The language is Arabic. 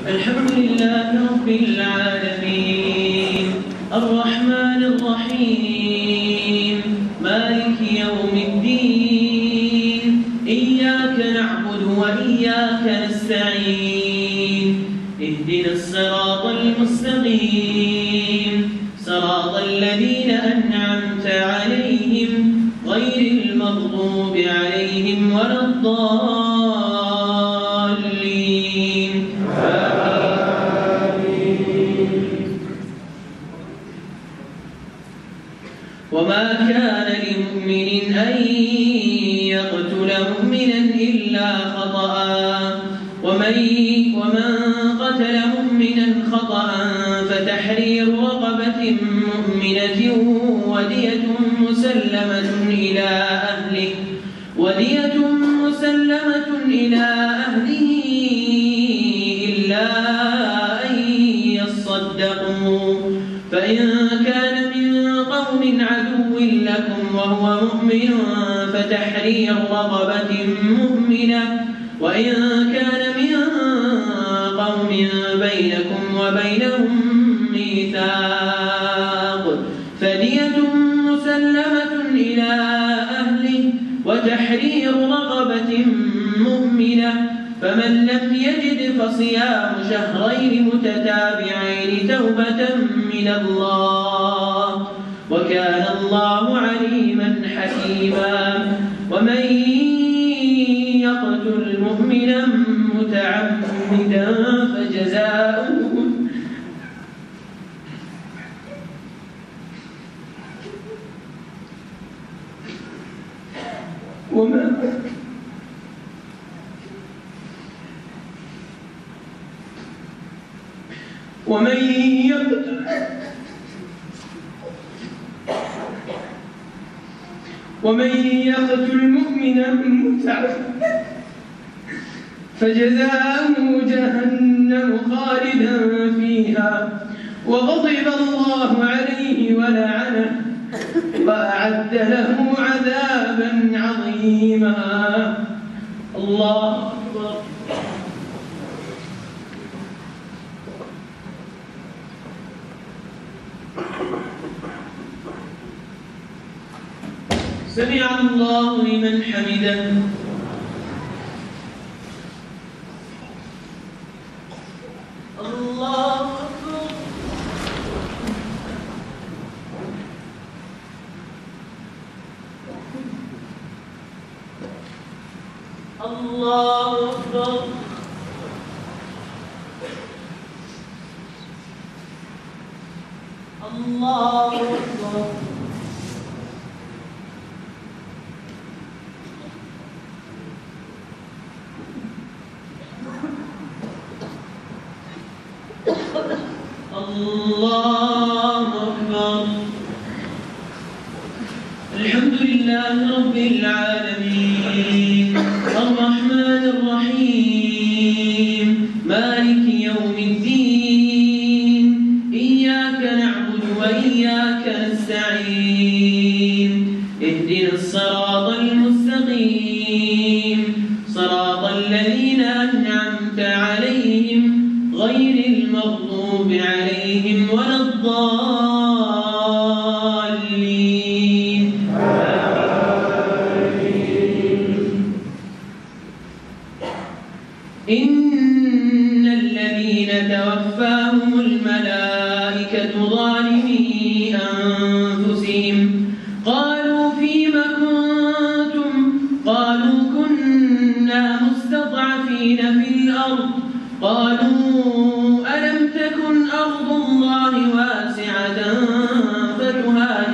الحمد لله رب العالمين الرحمن الرحيم مالك يوم الدين إياك نعبد وإياك نستعين اهدنا الصراط المستقيم صراط الذين أنعمت عليهم غير المغضوب عليهم ولا الضالين وما كان لمؤمن أن يقتل مؤمنا إلا خطأ ومن قتل مؤمنا خطأ فتحرير رقبة مؤمنة ودية مسلمة إلى أهله إلا أن يصدقوا فإن كان من قوم عدو لكم وهو مؤمن فتحرير رقبة مؤمنة وإن كان من قوم بينكم وبينهم ميثاق فدية مسلمة إلى أهله وتحرير رقبة مؤمنة فمن لم يجد فصيام شهرين متتابعين توبة من الله وكان الله عليما حكيما ومن يقتل مؤمنا متعمدا فجزاؤه ومن يقتل مؤمنا متعمدا فجزاؤه جهنم خالدا فيها وغضب الله عليه ولعنه وأعد له عذابا عظيما الله أكبر سمع الله لمن حمده الله أكبر الله أكبر الله أكبر الله أكبر الحمد لله رب العالمين الرحمن الرحيم مالك يوم الدين إياك نعبد وإياك نستعين اهدنا الصراط المستقيم صراط الذين أنعمت عليهم غير المغضوب عليهم ولا الضالين إن الذين توفاهم الملائكة ظالمي أنفسهم قالوا فيم كنتم قالوا كنا مستضعفين في الأرض قالوا ألم تكن أرض الله واسعة فتهاجروا